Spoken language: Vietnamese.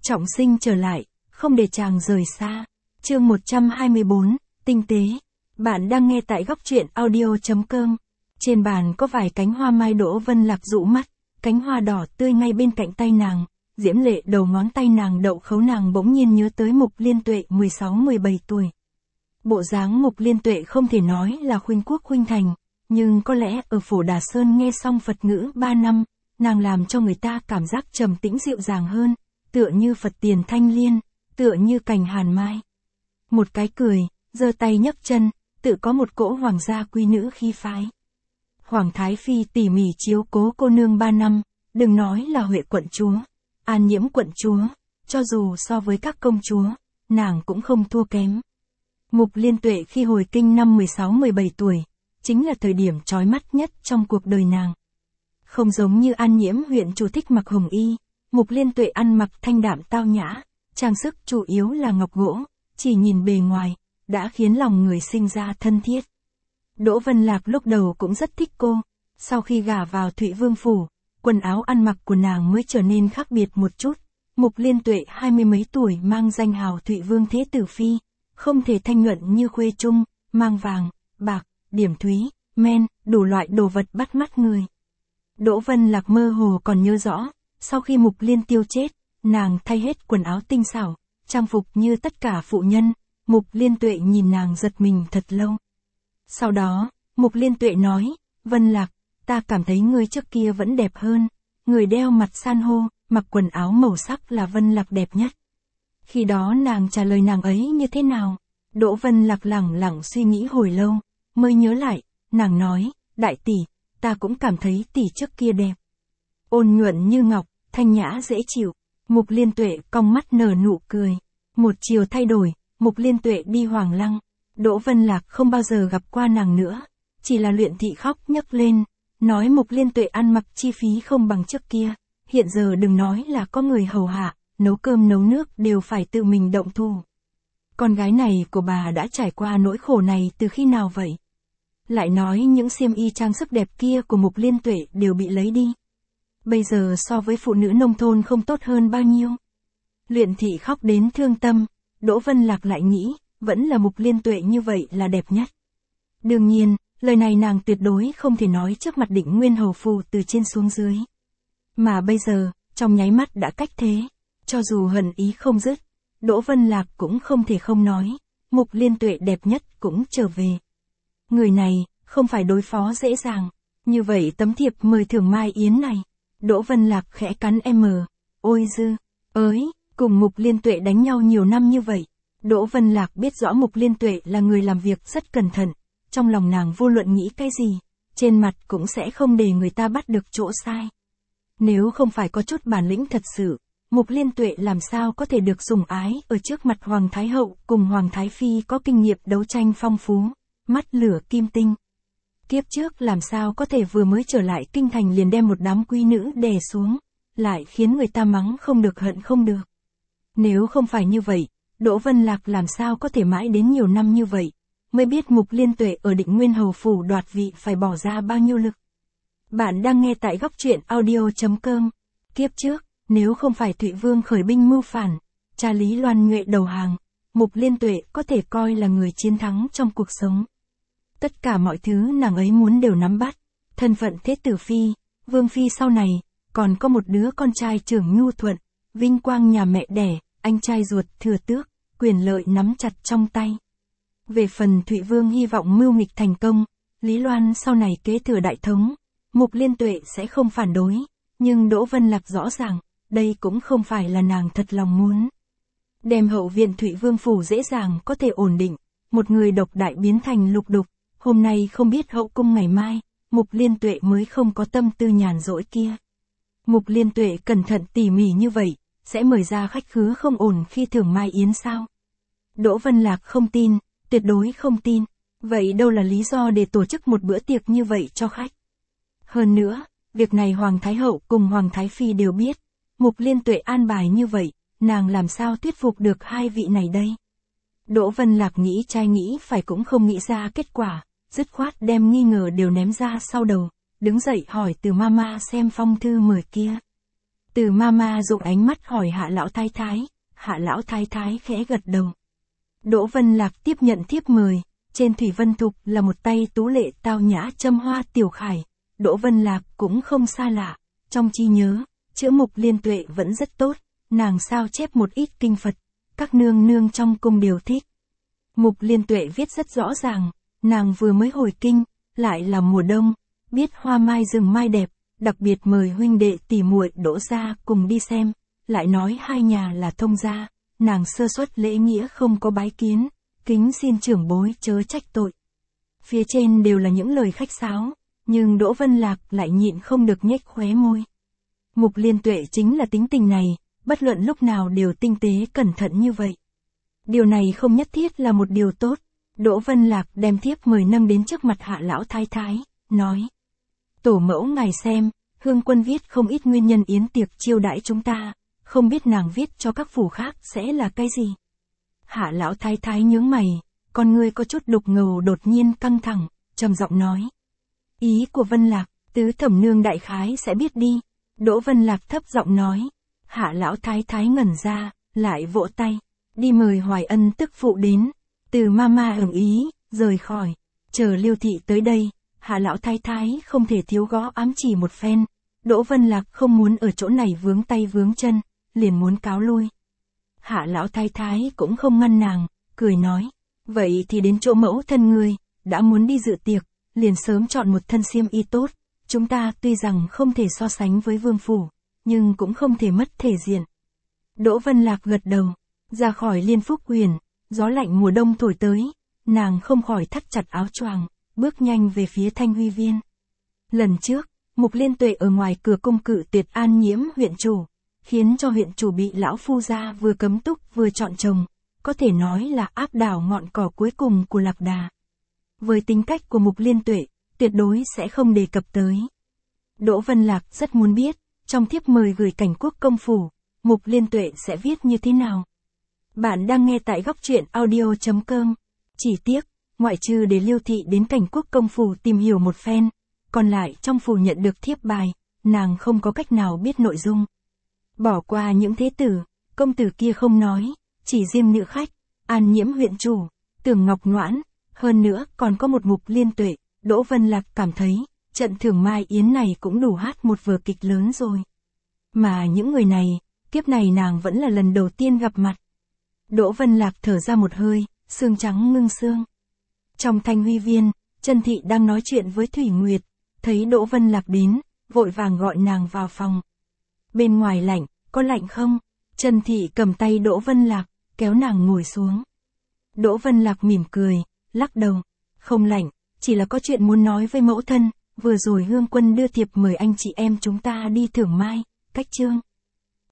trọng sinh trở lại, không để chàng rời xa. Chương 124, tinh tế. Bạn đang nghe tại góc truyện audio.com. Trên bàn có vài cánh hoa mai. Đỗ Vân Lạc dụ mắt, cánh hoa đỏ tươi ngay bên cạnh tay nàng, diễm lệ đầu ngón tay nàng đậu khấu. Nàng bỗng nhiên nhớ tới Mục Liên Tuệ 16-17 tuổi. Bộ dáng Mục Liên Tuệ không thể nói là khuynh quốc khuynh thành, nhưng có lẽ ở Phổ Đà Sơn nghe xong Phật ngữ 3 năm, nàng làm cho người ta cảm giác trầm tĩnh dịu dàng hơn, tựa như Phật tiền thanh liên, tựa như cành hàn mai. Một cái cười, giơ tay nhấc chân, tự có một cỗ hoàng gia quý nữ khí phái. Hoàng Thái Phi tỉ mỉ chiếu cố cô nương 3 năm, đừng nói là Huệ quận chúa, An Nhiễm quận chúa, cho dù so với các công chúa, nàng cũng không thua kém. Mục Liên Tuệ khi hồi kinh năm 16-17 tuổi, chính là thời điểm chói mắt nhất trong cuộc đời nàng. Không giống như An Nhiễm huyện chủ thích mặc hồng y, Mục Liên Tuệ ăn mặc thanh đạm tao nhã, trang sức chủ yếu là ngọc gỗ, chỉ nhìn bề ngoài, đã khiến lòng người sinh ra thân thiết. Đỗ Vân Lạc lúc đầu cũng rất thích cô, sau khi gả vào Thụy Vương phủ, quần áo ăn mặc của nàng mới trở nên khác biệt một chút. Mục Liên Tuệ 20 mấy tuổi mang danh hào Thụy Vương Thế Tử Phi, không thể thanh nhuận như Khuê Trung, mang vàng, bạc, điểm thúy, men, đủ loại đồ vật bắt mắt người. Đỗ Vân Lạc mơ hồ còn nhớ rõ, sau khi Mục Liên Tiêu chết, nàng thay hết quần áo tinh xảo, trang phục như tất cả phụ nhân. Mục Liên Tuệ nhìn nàng giật mình thật lâu. Sau đó, Mục Liên Tuệ nói, Vân Lạc, ta cảm thấy ngươi trước kia vẫn đẹp hơn, người đeo mặt san hô, mặc quần áo màu sắc là Vân Lạc đẹp nhất. Khi đó nàng trả lời nàng ấy như thế nào? Đỗ Vân Lạc lẳng lặng suy nghĩ hồi lâu, mới nhớ lại, nàng nói, đại tỷ, ta cũng cảm thấy tỷ trước kia đẹp. Ôn nhuận như ngọc, thanh nhã dễ chịu. Mục Liên Tuệ cong mắt nở nụ cười. Một chiều thay đổi, Mục Liên Tuệ đi Hoàng Lăng. Đỗ Vân Lạc không bao giờ gặp qua nàng nữa, chỉ là Luyện Thị khóc nhấc lên, nói Mục Liên Tuệ ăn mặc chi phí không bằng trước kia, hiện giờ đừng nói là có người hầu hạ, nấu cơm nấu nước đều phải tự mình động thủ. Con gái này của bà đã trải qua nỗi khổ này từ khi nào vậy? Lại nói những xiêm y trang sức đẹp kia của Mục Liên Tuệ đều bị lấy đi. Bây giờ so với phụ nữ nông thôn không tốt hơn bao nhiêu. Luyện Thị khóc đến thương tâm, Đỗ Vân Lạc lại nghĩ, vẫn là Mục Liên Tuệ như vậy là đẹp nhất. Đương nhiên, lời này nàng tuyệt đối không thể nói trước mặt Định Nguyên hầu phủ từ trên xuống dưới. Mà bây giờ, trong nháy mắt đã cách thế, cho dù hận ý không dứt, Đỗ Vân Lạc cũng không thể không nói, Mục Liên Tuệ đẹp nhất cũng trở về. Người này, không phải đối phó dễ dàng, như vậy tấm thiệp mời thưởng Mai Yến này. Đỗ Vân Lạc khẽ cắn ôi dư, ới, cùng Mục Liên Tuệ đánh nhau nhiều năm như vậy. Đỗ Vân Lạc biết rõ Mục Liên Tuệ là người làm việc rất cẩn thận, trong lòng nàng vô luận nghĩ cái gì, trên mặt cũng sẽ không để người ta bắt được chỗ sai. Nếu không phải có chút bản lĩnh thật sự, Mục Liên Tuệ làm sao có thể được sủng ái ở trước mặt Hoàng Thái Hậu cùng Hoàng Thái Phi có kinh nghiệm đấu tranh phong phú, mắt lửa kim tinh. Kiếp trước làm sao có thể vừa mới trở lại kinh thành liền đem một đám quý nữ đè xuống, lại khiến người ta mắng không được hận không được. Nếu không phải như vậy, Đỗ Vân Lạc làm sao có thể mãi đến nhiều năm như vậy, mới biết Mục Liên Tuệ ở Định Nguyên hầu phủ đoạt vị phải bỏ ra bao nhiêu lực. Bạn đang nghe tại góc truyện audio.com. Kiếp trước, nếu không phải Thụy Vương khởi binh mưu phản, cha Lý Loan Nhuệ đầu hàng, Mục Liên Tuệ có thể coi là người chiến thắng trong cuộc sống. Tất cả mọi thứ nàng ấy muốn đều nắm bắt, thân phận Thế Tử Phi, Vương Phi sau này, còn có một đứa con trai trưởng nhu thuận, vinh quang nhà mẹ đẻ, anh trai ruột thừa tước, quyền lợi nắm chặt trong tay. Về phần Thụy Vương hy vọng mưu nghịch thành công, Lý Loan sau này kế thừa đại thống, Mục Liên Tuệ sẽ không phản đối, nhưng Đỗ Vân Lạc rõ ràng, đây cũng không phải là nàng thật lòng muốn. Đem hậu viện Thụy Vương phủ dễ dàng có thể ổn định, một người độc đại biến thành lục đục, hôm nay không biết hậu cung ngày mai, Mục Liên Tuệ mới không có tâm tư nhàn rỗi kia. Mục Liên Tuệ cẩn thận tỉ mỉ như vậy, sẽ mời ra khách khứa không ổn khi thưởng Mai Yến sao? Đỗ Vân Lạc không tin, tuyệt đối không tin. Vậy đâu là lý do để tổ chức một bữa tiệc như vậy cho khách? Hơn nữa, việc này Hoàng Thái Hậu cùng Hoàng Thái Phi đều biết. Mục Liên Tuệ an bài như vậy, nàng làm sao thuyết phục được hai vị này đây? Đỗ Vân Lạc nghĩ trai nghĩ phải cũng không nghĩ ra kết quả, dứt khoát đem nghi ngờ đều ném ra sau đầu, đứng dậy hỏi từ mama xem phong thư mời kia. Từ Mama dùng ánh mắt hỏi Hạ lão thái thái khẽ gật đầu. Đỗ Vân Lạc tiếp nhận thiếp mời, trên thủy vân thục là một tay tú lệ tao nhã châm hoa tiểu khải, Đỗ Vân Lạc cũng không xa lạ, trong trí nhớ, chữ Mục Liên Tuệ vẫn rất tốt, nàng sao chép một ít kinh Phật, các nương nương trong cung đều thích. Mục Liên Tuệ viết rất rõ ràng, nàng vừa mới hồi kinh, lại là mùa đông, biết hoa mai rừng mai đẹp, đặc biệt mời huynh đệ tỷ muội Đỗ gia cùng đi xem, lại nói hai nhà là thông gia, nàng sơ suất lễ nghĩa không có bái kiến, kính xin trưởng bối chớ trách tội. Phía trên đều là những lời khách sáo, nhưng Đỗ Vân Lạc lại nhịn không được nhếch khóe môi. Mục Liên Tuệ chính là tính tình này, bất luận lúc nào đều tinh tế cẩn thận như vậy. Điều này không nhất thiết là một điều tốt. Đỗ Vân Lạc đem thiếp mời nâng đến trước mặt Hạ lão thái thái, nói: Tổ mẫu ngài xem, Hương Quân viết không ít nguyên nhân yến tiệc chiêu đãi chúng ta, không biết nàng viết cho các phủ khác sẽ là cái gì. Hạ lão thái thái nhướng mày, con ngươi có chút đục ngầu đột nhiên căng thẳng, trầm giọng nói: Ý của Vân Lạc, tứ thẩm nương đại khái sẽ biết đi. Đỗ Vân Lạc thấp giọng nói. Hạ lão thái thái ngẩn ra, lại vỗ tay, đi mời Hoài Ân tức phụ đến. Từ Mama ưng ý, rời khỏi, chờ Liêu thị tới đây, Hạ lão thái thái không thể thiếu gõ ám chỉ một phen. Đỗ Vân Lạc không muốn ở chỗ này vướng tay vướng chân, liền muốn cáo lui. Hạ lão thái thái cũng không ngăn nàng, cười nói: Vậy thì đến chỗ mẫu thân ngươi, đã muốn đi dự tiệc, liền sớm chọn một thân xiêm y tốt. Chúng ta tuy rằng không thể so sánh với vương phủ, nhưng cũng không thể mất thể diện. Đỗ Vân Lạc gật đầu, ra khỏi Liên Phúc Huyền, gió lạnh mùa đông thổi tới, nàng không khỏi thắt chặt áo choàng, bước nhanh về phía Thanh Huy Viên. Lần trước, Mục Liên Tuệ ở ngoài cửa cung cự tuyệt An Nhiễm huyện chủ, khiến cho huyện chủ bị lão phu gia vừa cấm túc vừa chọn chồng, có thể nói là áp đảo ngọn cỏ cuối cùng của Lạc Đà. Với tính cách của Mục Liên Tuệ, tuyệt đối sẽ không đề cập tới. Đỗ Vân Lạc rất muốn biết, trong thiếp mời gửi Cảnh Quốc công phủ, Mục Liên Tuệ sẽ viết như thế nào. Bạn đang nghe tại góc truyện audio.com. Chỉ tiếc, ngoại trừ để Liêu thị đến Cảnh Quốc công phủ tìm hiểu một phen, còn lại trong phủ nhận được thiếp bài, nàng không có cách nào biết nội dung. Bỏ qua những thế tử, công tử kia không nói, chỉ riêng nữ khách, An Nhiễm huyện chủ, Tưởng Ngọc Noãn, hơn nữa còn có một Mục Liên Tuệ, Đỗ Vân Lạc cảm thấy, trận thưởng mai yến này cũng đủ hát một vở kịch lớn rồi. Mà những người này, kiếp này nàng vẫn là lần đầu tiên gặp mặt. Đỗ Vân Lạc thở ra một hơi, xương trắng ngưng xương. Trong Thanh Huy Viên, Trần Thị đang nói chuyện với Thủy Nguyệt, thấy Đỗ Vân Lạc đến, vội vàng gọi nàng vào phòng. Bên ngoài lạnh, có lạnh không? Trần Thị cầm tay Đỗ Vân Lạc, kéo nàng ngồi xuống. Đỗ Vân Lạc mỉm cười, lắc đầu, không lạnh, chỉ là có chuyện muốn nói với mẫu thân, vừa rồi Hương Quân đưa thiệp mời anh chị em chúng ta đi thưởng mai, cách trương.